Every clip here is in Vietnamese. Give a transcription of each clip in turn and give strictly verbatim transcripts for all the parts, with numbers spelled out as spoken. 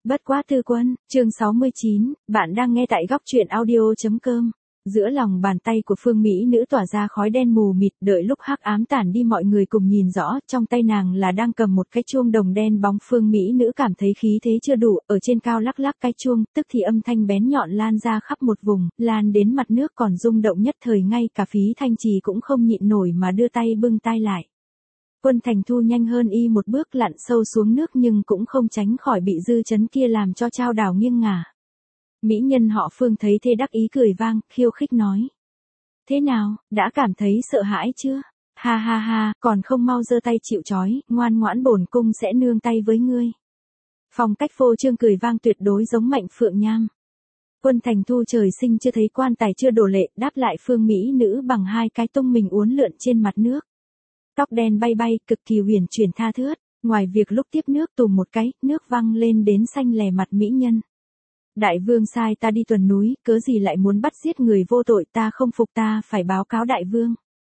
Bất quá tư quân, chương sáu mươi chín, bạn đang nghe tại góc truyện audio.com. Giữa lòng bàn tay của phương Mỹ nữ tỏa ra khói đen mù mịt, đợi lúc hắc ám tản đi mọi người cùng nhìn rõ, trong tay nàng là đang cầm một cái chuông đồng đen bóng. Phương Mỹ nữ cảm thấy khí thế chưa đủ, ở trên cao lắc lắc cái chuông, tức thì âm thanh bén nhọn lan ra khắp một vùng, lan đến mặt nước còn rung động nhất thời, ngay cả Phí Thanh Trì cũng không nhịn nổi mà đưa tay bưng tai lại. Quân Thành Thu nhanh hơn y một bước lặn sâu xuống nước nhưng cũng không tránh khỏi bị dư chấn kia làm cho chao đảo nghiêng ngả. Mỹ nhân họ Phương thấy thế đắc ý cười vang, khiêu khích nói. Thế nào, đã cảm thấy sợ hãi chưa? Ha ha ha, còn không mau giơ tay chịu trói, ngoan ngoãn bổn cung sẽ nương tay với ngươi. Phong cách phô trương cười vang tuyệt đối giống Mạnh Phượng Nham. Quân Thành Thu trời sinh chưa thấy quan tài chưa đổ lệ, đáp lại Phương Mỹ nữ bằng hai cái tung mình uốn lượn trên mặt nước. Tóc đen bay bay, cực kỳ huyền chuyển tha thướt, ngoài việc lúc tiếp nước tùm một cái, nước văng lên đến xanh lè mặt mỹ nhân. Đại vương sai ta đi tuần núi, cớ gì lại muốn bắt giết người vô tội, ta không phục, ta phải báo cáo đại vương.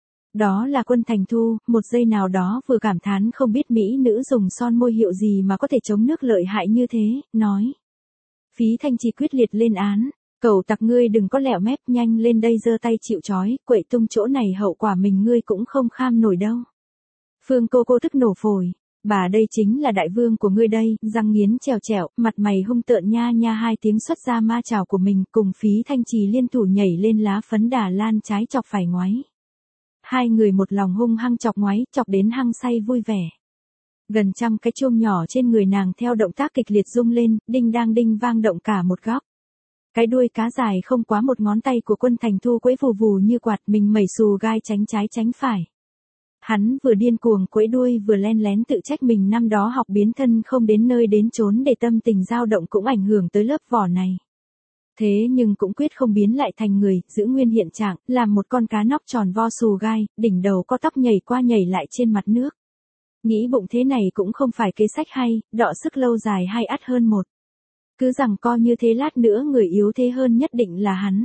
Đó là Quân Thành Thu, một giây nào đó vừa cảm thán không biết mỹ nữ dùng son môi hiệu gì mà có thể chống nước lợi hại như thế, nói. Phí Thanh Trì quyết liệt lên án, cẩu tặc ngươi đừng có lẹo mép, nhanh lên đây giơ tay chịu trói, quậy tung chỗ này hậu quả mình ngươi cũng không kham nổi đâu. Phương cô cô tức nổ phổi. Bà đây chính là đại vương của ngươi đây, răng nghiến trèo trèo, mặt mày hung tợn nha nha hai tiếng xuất ra ma trảo của mình, cùng Phí Thanh Trì liên thủ nhảy lên lá phấn đà lan trái chọc phải ngoáy. Hai người một lòng hung hăng chọc ngoáy, chọc đến hăng say vui vẻ. Gần trăm cái chuông nhỏ trên người nàng theo động tác kịch liệt rung lên, đinh đang đinh vang động cả một góc. Cái đuôi cá dài không quá một ngón tay của Quân Thành Thu quẫy vù vù như quạt, mình mẩy xù gai tránh trái tránh phải. Hắn vừa điên cuồng quẫy đuôi vừa len lén tự trách mình năm đó học biến thân không đến nơi đến chốn, để tâm tình dao động cũng ảnh hưởng tới lớp vỏ này. Thế nhưng cũng quyết không biến lại thành người, giữ nguyên hiện trạng, làm một con cá nóc tròn vo xù gai, đỉnh đầu có tóc nhảy qua nhảy lại trên mặt nước. Nghĩ bụng thế này cũng không phải kế sách hay, đọ sức lâu dài hay ắt hơn một. Cứ rằng co như thế lát nữa người yếu thế hơn nhất định là hắn.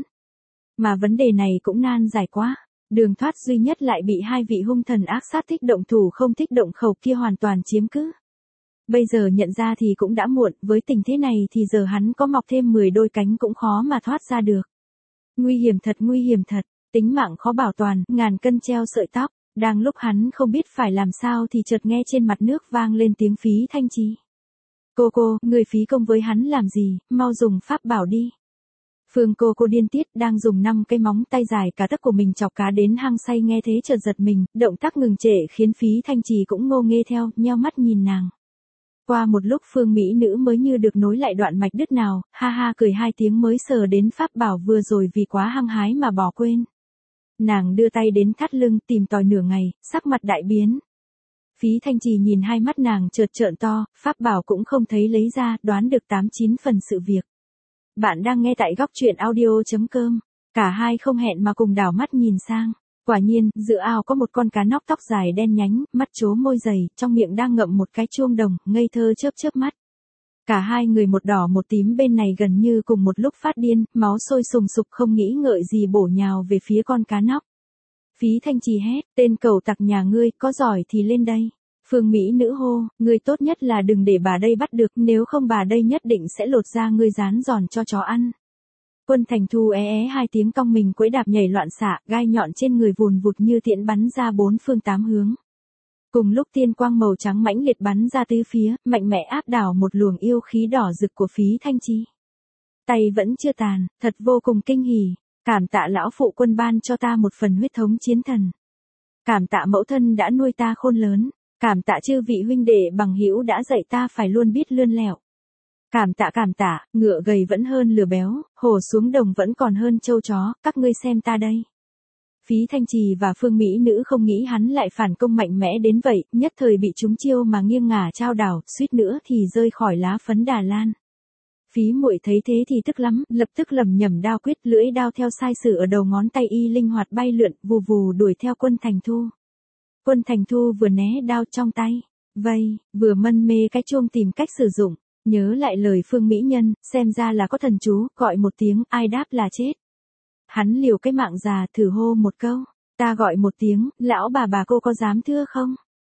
Mà vấn đề này cũng nan giải quá. Đường thoát duy nhất lại bị hai vị hung thần ác sát thích động thủ không thích động khẩu kia hoàn toàn chiếm cứ. Bây giờ nhận ra thì cũng đã muộn, với tình thế này thì giờ hắn có mọc thêm mười đôi cánh cũng khó mà thoát ra được. Nguy hiểm thật, nguy hiểm thật, tính mạng khó bảo toàn, ngàn cân treo sợi tóc. Đang lúc hắn không biết phải làm sao thì chợt nghe trên mặt nước vang lên tiếng Phí Thanh Trì. Cô cô, người phí công với hắn làm gì, mau dùng pháp bảo đi. Phương cô cô điên tiết đang dùng năm cái móng tay dài cả tấc của mình chọc cá đến hang say, nghe thế chợt giật mình, động tác ngừng trệ khiến Phí Thanh Trì cũng ngô nghê theo, nheo mắt nhìn nàng. Qua một lúc Phương Mỹ nữ mới như được nối lại đoạn mạch đứt nào, ha ha cười hai tiếng mới sờ đến pháp bảo vừa rồi vì quá hăng hái mà bỏ quên. Nàng đưa tay đến thắt lưng tìm tòi nửa ngày, sắc mặt đại biến. Phí Thanh Trì nhìn hai mắt nàng chợt trợn to, pháp bảo cũng không thấy lấy ra, đoán được tám chín phần sự việc. Bạn đang nghe tại góc truyện audio.com. Cả hai không hẹn mà cùng đảo mắt nhìn sang. Quả nhiên, giữa ao có một con cá nóc tóc dài đen nhánh, mắt trố môi dày, trong miệng đang ngậm một cái chuông đồng, ngây thơ chớp chớp mắt. Cả hai người một đỏ một tím bên này gần như cùng một lúc phát điên, máu sôi sùng sục không nghĩ ngợi gì bổ nhào về phía con cá nóc. Phí Thanh Trì hét, tên cẩu tặc nhà ngươi, có giỏi thì lên đây. Phương Mỹ nữ hô, ngươi tốt nhất là đừng để bà đây bắt được, nếu không bà đây nhất định sẽ lột ra ngươi rán giòn cho chó ăn. Quân Thành Thu é é hai tiếng cong mình quẫy đạp nhảy loạn xạ, gai nhọn trên người vùn vụt như tiễn bắn ra bốn phương tám hướng. Cùng lúc tiên quang màu trắng mãnh liệt bắn ra tứ phía, mạnh mẽ áp đảo một luồng yêu khí đỏ rực của Phí Thanh Trì. Tay vẫn chưa tàn, thật vô cùng kinh hỉ, cảm tạ lão phụ quân ban cho ta một phần huyết thống chiến thần. Cảm tạ mẫu thân đã nuôi ta khôn lớn. Cảm tạ chư vị huynh đệ bằng hữu đã dạy ta phải luôn biết lươn lẹo. Cảm tạ cảm tạ, ngựa gầy vẫn hơn lừa béo, hổ xuống đồng vẫn còn hơn trâu chó, các ngươi xem ta đây. Phí Thanh Trì và Phương Mỹ nữ không nghĩ hắn lại phản công mạnh mẽ đến vậy, nhất thời bị trúng chiêu mà nghiêng ngả chao đảo, suýt nữa thì rơi khỏi lá phấn đà lan. Phí muội thấy thế thì tức lắm, lập tức lầm nhầm đao quyết, lưỡi đao theo sai sử ở đầu ngón tay y linh hoạt bay lượn, vù vù đuổi theo Quân Thành Thu. Quân Thành Thu vừa né đao trong tay, vây, vừa mân mê cái chuông tìm cách sử dụng, nhớ lại lời Phương Mỹ nhân, xem ra là có thần chú, gọi một tiếng, ai đáp là chết. Hắn liều cái mạng già thử hô một câu, ta gọi một tiếng, lão bà bà cô có dám thưa không?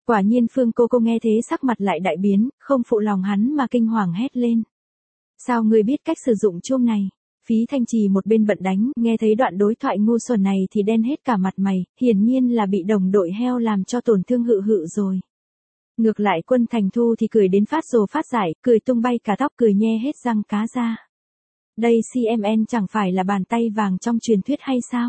Quả nhiên Phương cô cô nghe thế sắc mặt lại đại biến, không phụ lòng hắn mà kinh hoàng hét lên. Sao ngươi biết cách sử dụng chuông này? Phí Thanh Trì một bên bận đánh, nghe thấy đoạn đối thoại ngu xuẩn này thì đen hết cả mặt mày, hiển nhiên là bị đồng đội heo làm cho tổn thương hự hự rồi. Ngược lại Quân Thành Thu thì cười đến phát rồ phát giải, cười tung bay cả tóc, cười nhe hết răng cá ra. Đây xê em en chẳng phải là bàn tay vàng trong truyền thuyết hay sao?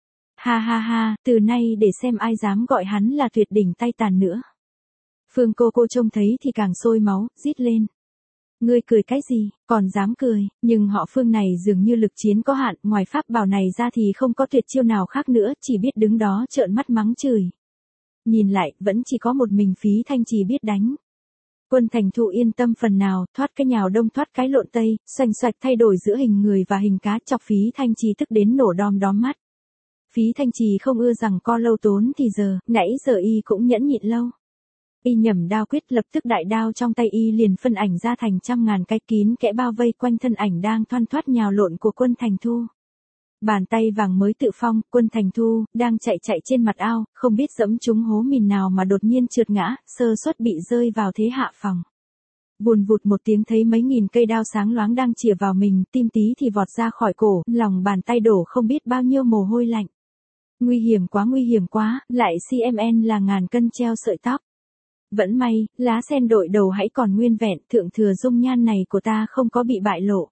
Ha ha ha, từ nay để xem ai dám gọi hắn là tuyệt đỉnh tay tàn nữa. Phương cô cô trông thấy thì càng sôi máu, rít lên. Ngươi cười cái gì, còn dám cười, nhưng họ Phương này dường như lực chiến có hạn, ngoài pháp bảo này ra thì không có tuyệt chiêu nào khác nữa, chỉ biết đứng đó trợn mắt mắng chửi. Nhìn lại, vẫn chỉ có một mình Phí Thanh Trì biết đánh. Quân Thành Thu yên tâm phần nào, thoát cái nhào đông thoát cái lộn tây, xoành xoạch thay đổi giữa hình người và hình cá, chọc Phí Thanh Trì tức đến nổ đom đóm mắt. Phí Thanh Trì không ưa rằng co lâu tốn thì giờ, nãy giờ y cũng nhẫn nhịn lâu. Y nhẩm đao quyết, lập tức đại đao trong tay y liền phân ảnh ra thành trăm ngàn cái, kín kẽ bao vây quanh thân ảnh đang thoăn thoắt nhào lộn của Quân Thành Thu. Bàn tay vàng mới tự phong, Quân Thành Thu đang chạy chạy trên mặt ao, không biết dẫm trúng hố mìn nào mà đột nhiên trượt ngã, sơ suất bị rơi vào thế hạ phòng. Vùn vụt một tiếng thấy mấy nghìn cây đao sáng loáng đang chĩa vào mình, tim tí thì vọt ra khỏi cổ, lòng bàn tay đổ không biết bao nhiêu mồ hôi lạnh. Nguy hiểm quá, nguy hiểm quá, lại xê em en là ngàn cân treo sợi tóc. Vẫn may, lá sen đội đầu hãy còn nguyên vẹn, thượng thừa dung nhan này của ta không có bị bại lộ.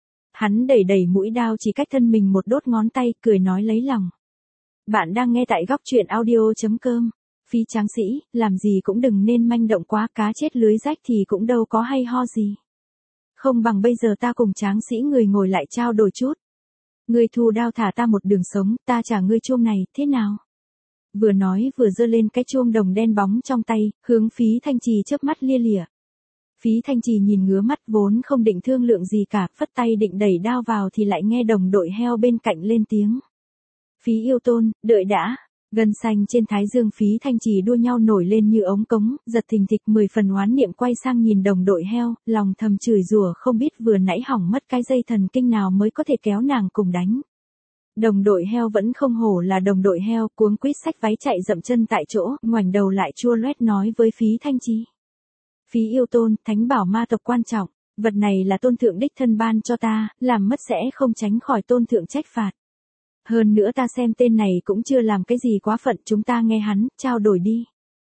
Hắn đẩy đẩy mũi đao chỉ cách thân mình một đốt ngón tay, cười nói lấy lòng. Bạn đang nghe tại góc truyện audio chấm com. Phí Tráng Sĩ, làm gì cũng đừng nên manh động quá, cá chết lưới rách thì cũng đâu có hay ho gì. Không bằng bây giờ ta cùng Tráng Sĩ người ngồi lại trao đổi chút. Ngươi thu đao thả ta một đường sống, ta trả ngươi chuông này, thế nào? Vừa nói vừa giơ lên cái chuông đồng đen bóng trong tay, hướng Phí Thanh Trì chớp mắt lia lịa. Phí Thanh Trì nhìn ngứa mắt, vốn không định thương lượng gì cả, phất tay định đẩy đao vào thì lại nghe đồng đội heo bên cạnh lên tiếng. Phí yêu tôn, đợi đã. Gân xanh trên thái dương Phí Thanh Trì đua nhau nổi lên như ống cống, giật thình thịch, mười phần oán niệm quay sang nhìn đồng đội heo, lòng thầm chửi rủa không biết vừa nãy hỏng mất cái dây thần kinh nào mới có thể kéo nàng cùng đánh. Đồng đội heo vẫn không hổ là đồng đội heo, cuống quýt xách váy chạy dậm chân tại chỗ, ngoảnh đầu lại chua loét nói với Phí Thanh Trì. Phí yêu tôn, thánh bảo ma tộc quan trọng, vật này là tôn thượng đích thân ban cho ta, làm mất sẽ không tránh khỏi tôn thượng trách phạt. Hơn nữa ta xem tên này cũng chưa làm cái gì quá phận, chúng ta nghe hắn, trao đổi đi.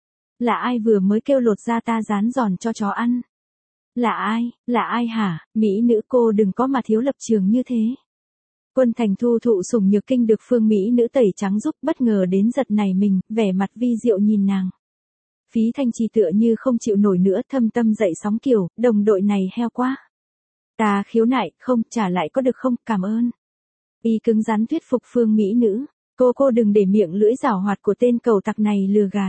Là ai vừa mới kêu lột ra ta rán giòn cho chó ăn? Là ai, là ai hả, mỹ nữ cô đừng có mà thiếu lập trường như thế. Quân Thành Thu thụ sủng nhược kinh được phương mỹ nữ tẩy trắng giúp, bất ngờ đến giật này mình, vẻ mặt vi diệu nhìn nàng. Phí Thanh Trì tựa như không chịu nổi nữa, thâm tâm dậy sóng kiểu, đồng đội này heo quá. Ta khiếu nại, không, trả lại có được không, cảm ơn. Y cứng rắn thuyết phục phương mỹ nữ, cô cô đừng để miệng lưỡi giảo hoạt của tên cầu tặc này lừa gạt.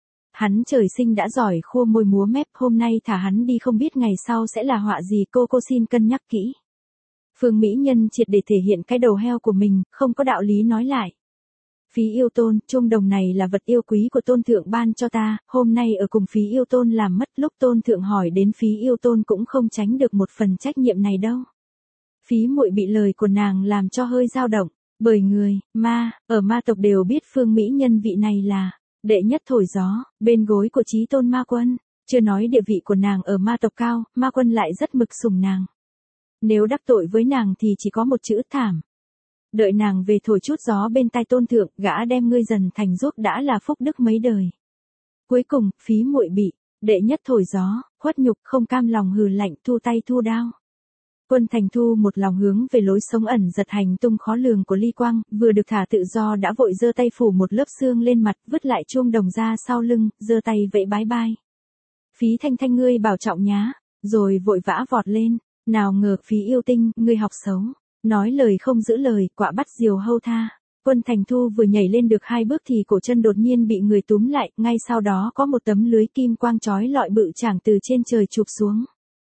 Hắn trời sinh đã giỏi khô môi múa mép, hôm nay thả hắn đi không biết ngày sau sẽ là họa gì, cô cô xin cân nhắc kỹ. Phương mỹ nhân triệt để thể hiện cái đầu heo của mình, không có đạo lý nói lại. Phí yêu tôn, chuông đồng này là vật yêu quý của tôn thượng ban cho ta, hôm nay ở cùng Phí yêu tôn làm mất, lúc tôn thượng hỏi đến Phí yêu tôn cũng không tránh được một phần trách nhiệm này đâu. Phí muội bị lời của nàng làm cho hơi dao động, bởi người, ma, ở ma tộc đều biết phương mỹ nhân vị này là đệ nhất thổi gió, bên gối của chí tôn ma quân, chưa nói địa vị của nàng ở ma tộc cao, ma quân lại rất mực sủng nàng. Nếu đắc tội với nàng thì chỉ có một chữ thảm. Đợi nàng về thổi chút gió bên tai tôn thượng, gã đem ngươi dần thành ruốc đã là phúc đức mấy đời. Cuối cùng, Phí muội bị đệ nhất thổi gió, khuất nhục, không cam lòng hừ lạnh, thu tay thu đao. Quân Thành Thu một lòng hướng về lối sống ẩn giật hành tung khó lường của Ly Quang, vừa được thả tự do đã vội giơ tay phủ một lớp xương lên mặt, vứt lại chuông đồng ra sau lưng, giơ tay vẫy bái bai. Phí Thanh Thanh ngươi bảo trọng nhá, rồi vội vã vọt lên, nào ngờ Phí yêu tinh, ngươi học xấu, nói lời không giữ lời, quạ bắt diều hâu tha. Quân Thành Thu vừa nhảy lên được hai bước thì cổ chân đột nhiên bị người túm lại, ngay sau đó có một tấm lưới kim quang chói lọi bự chảng từ trên trời chụp xuống.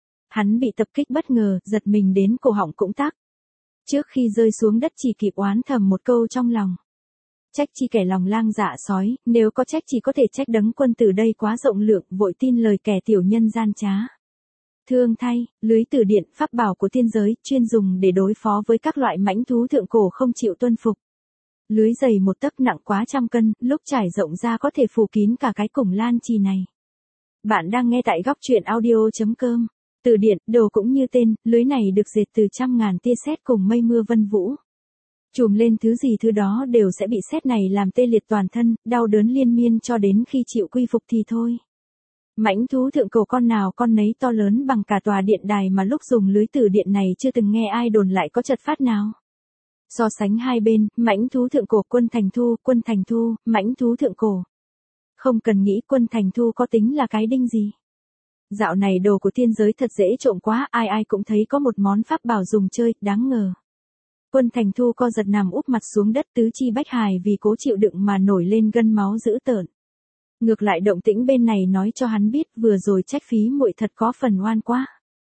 Hắn bị tập kích bất ngờ, giật mình đến cổ họng cũng tắc. Trước khi rơi xuống đất chỉ kịp oán thầm một câu trong lòng. Trách chi kẻ lòng lang dạ sói, nếu có trách chỉ có thể trách đấng quân từ đây quá rộng lượng, vội tin lời kẻ tiểu nhân gian trá. Thương thay, lưới tử điện, pháp bảo của tiên giới, chuyên dùng để đối phó với các loại mãnh thú thượng cổ không chịu tuân phục. Lưới dày một tấc nặng quá trăm cân, lúc trải rộng ra có thể phủ kín cả cái củng lan trì này. Bạn đang nghe tại góc truyện audio.com. Từ điển, đồ cũng như tên, lưới này được dệt từ trăm ngàn tia sét cùng mây mưa vân vũ. Chùm lên thứ gì thứ đó đều sẽ bị sét này làm tê liệt toàn thân, đau đớn liên miên cho đến khi chịu quy phục thì thôi. Mãnh thú thượng cổ con nào con nấy to lớn bằng cả tòa điện đài mà lúc dùng lưới từ điện này chưa từng nghe ai đồn lại có chật phát nào. So sánh hai bên, mãnh thú thượng cổ quân thành thu, quân thành thu, mãnh thú thượng cổ. Không cần nghĩ quân thành thu có tính là cái đinh gì. Dạo này đồ của thiên giới thật dễ trộm quá, ai ai cũng thấy có một món pháp bảo dùng chơi, đáng ngờ. Quân thành thu co giật nằm úp mặt xuống đất tứ chi bách hài vì cố chịu đựng mà nổi lên gân máu dữ tợn. Ngược lại động tĩnh bên này nói cho hắn biết vừa rồi trách phí muội thật có phần oan quá.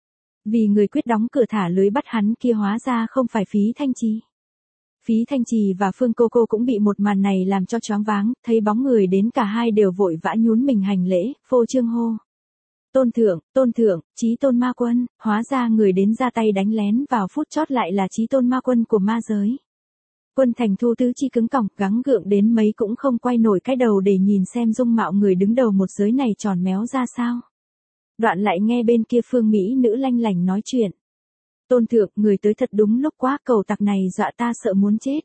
Vì người quyết đóng cửa thả lưới bắt hắn kia hóa ra không phải Phí Thanh Trì. Phí Thanh Trì và Phương Cô Cô cũng bị một màn này làm cho choáng váng, thấy bóng người đến cả hai đều vội vã nhún mình hành lễ, phô trương hô. Tôn thượng, tôn thượng, Chí Tôn Ma Quân, hóa ra người đến ra tay đánh lén vào phút chót lại là Chí Tôn Ma Quân của ma giới. Quân thành thu tứ chi cứng còng, gắng gượng đến mấy cũng không quay nổi cái đầu để nhìn xem dung mạo người đứng đầu một giới này tròn méo ra sao. Đoạn lại nghe bên kia phương mỹ nữ lanh lành nói chuyện. Tôn thượng, người tới thật đúng lúc quá, cầu tặc này dọa ta sợ muốn chết.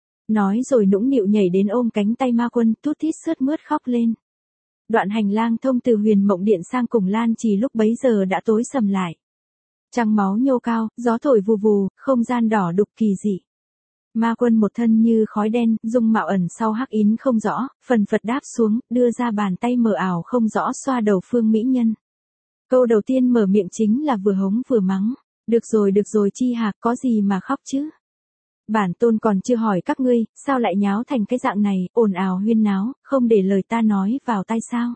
Nói rồi nũng nịu nhảy đến ôm cánh tay ma quân, tút thít sướt mướt khóc lên. Đoạn hành lang thông từ huyền mộng điện sang củng lan trì lúc bấy giờ đã tối sầm lại. Trăng máu nhô cao, gió thổi vù vù, không gian đỏ đục kỳ dị. Ma quân một thân như khói đen, dung mạo ẩn sau hắc yến không rõ, phần phật đáp xuống, đưa ra bàn tay mờ ảo không rõ xoa đầu phương mỹ nhân. Câu đầu tiên mở miệng chính là vừa hống vừa mắng. Được rồi được rồi chi hạc, có gì mà khóc chứ? Bản tôn còn chưa hỏi các ngươi, sao lại nháo thành cái dạng này, ồn ào huyên náo, không để lời ta nói vào tai sao?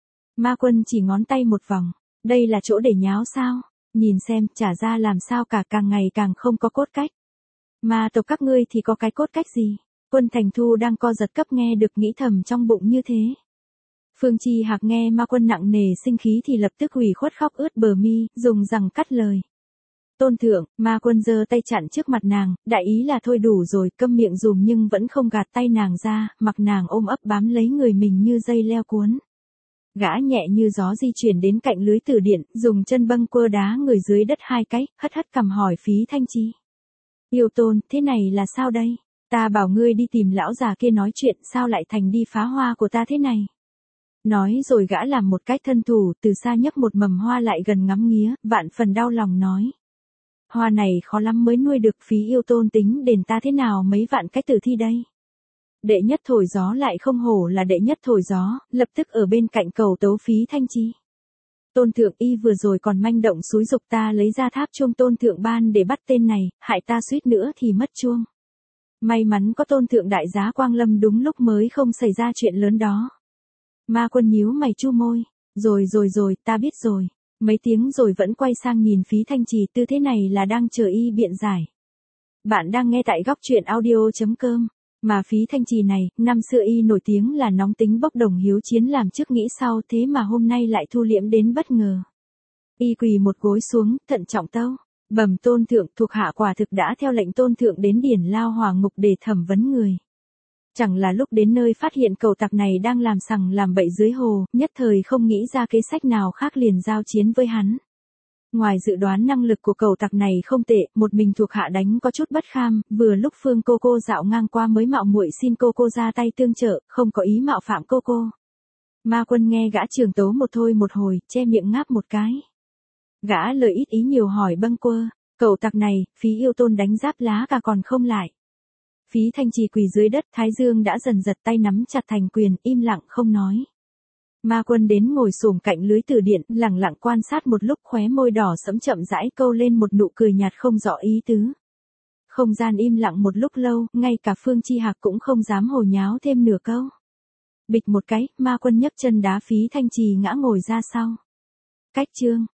Ma quân chỉ ngón tay một vòng, đây là chỗ để nháo sao? Nhìn xem, trả ra làm sao cả, càng ngày càng không có cốt cách. Ma tộc các ngươi thì có cái cốt cách gì? Quân thành thu đang co giật cấp nghe được nghĩ thầm trong bụng như thế. Phương Chi Hạc nghe ma quân nặng nề sinh khí thì lập tức hủy khuất khóc ướt bờ mi, dùng rằng cắt lời. Tôn thượng, ma quân giơ tay chặn trước mặt nàng, đại ý là thôi đủ rồi, câm miệng dùm nhưng vẫn không gạt tay nàng ra, mặc nàng ôm ấp bám lấy người mình như dây leo cuốn. Gã nhẹ như gió di chuyển đến cạnh lưới tử điện, dùng chân bâng quơ đá người dưới đất hai cái, hất hất cằm hỏi Phí Thanh Trì. Yêu tôn, thế này là sao đây? Ta bảo ngươi đi tìm lão già kia nói chuyện, sao lại thành đi phá hoa của ta thế này? Nói rồi gã làm một cách thân thủ, từ xa nhấc một mầm hoa lại gần ngắm nghía, vạn phần đau lòng nói. Hoa này khó lắm mới nuôi được, Phí yêu tôn tính đền ta thế nào mấy vạn cái tử thi đây. Đệ nhất thổi gió lại không hổ là đệ nhất thổi gió, lập tức ở bên cạnh cầu tấu Phí Thanh Trì. Tôn thượng y vừa rồi còn manh động xúi dục ta lấy ra tháp chuông tôn thượng ban để bắt tên này, hại ta suýt nữa thì mất chuông. May mắn có tôn thượng đại giá quang lâm đúng lúc mới không xảy ra chuyện lớn đó. Ma quân nhíu mày chu môi, rồi rồi rồi, ta biết rồi. Mấy tiếng rồi vẫn quay sang nhìn Phí Thanh Trì, tư thế này là đang chờ y biện giải. Bạn đang nghe tại góc truyện audio.com. Mà Phí Thanh Trì này, năm xưa y nổi tiếng là nóng tính bốc đồng hiếu chiến làm trước nghĩ sau, thế mà hôm nay lại thu liễm đến bất ngờ. Y quỳ một gối xuống, thận trọng tâu. Bẩm tôn thượng, thuộc hạ quả thực đã theo lệnh tôn thượng đến điển lao hỏa ngục để thẩm vấn người. Chẳng là lúc đến nơi phát hiện cầu tặc này đang làm sằng làm bậy dưới hồ, nhất thời không nghĩ ra kế sách nào khác liền giao chiến với hắn. Ngoài dự đoán năng lực của cầu tặc này không tệ, một mình thuộc hạ đánh có chút bất kham, vừa lúc Phương cô cô dạo ngang qua mới mạo muội xin cô cô ra tay tương trợ, không có ý mạo phạm cô cô. Ma quân nghe gã trường tấu một thôi một hồi, che miệng ngáp một cái. Gã lời ít ý nhiều hỏi bâng quơ, cầu tặc này, Phí yêu tôn đánh giáp lá cả còn không lại. Phí Thanh Trì quỳ dưới đất, thái dương đã dần giật tay nắm chặt thành quyền, im lặng không nói. Ma quân đến ngồi xổm cạnh lưới tử điện, lặng lặng quan sát một lúc, khóe môi đỏ sẫm chậm rãi câu lên một nụ cười nhạt không rõ ý tứ. Không gian im lặng một lúc lâu, ngay cả Phương Chi Hạc cũng không dám hồ nháo thêm nửa câu. Bịch một cái, ma quân nhấc chân đá Phí Thanh Trì ngã ngồi ra sau. Cách chương